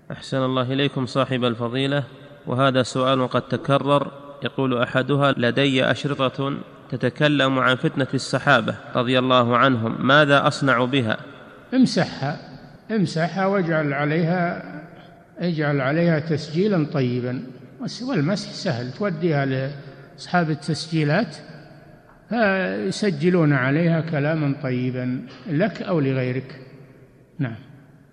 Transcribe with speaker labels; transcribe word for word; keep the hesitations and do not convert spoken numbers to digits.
Speaker 1: أحسن الله إليكم صاحب الفضيلة، وهذا سؤال قد تكرر. يقول أحدها: لدي أشرطة تتكلم عن فتنة الصحابة رضي الله عنهم، ماذا أصنع بها؟
Speaker 2: امسحها امسحها واجعل عليها اجعل عليها تسجيلا طيبا، والمسح سهل، توديها لأصحاب التسجيلات فيسجلون عليها كلاما طيبا لك أو لغيرك. نعم.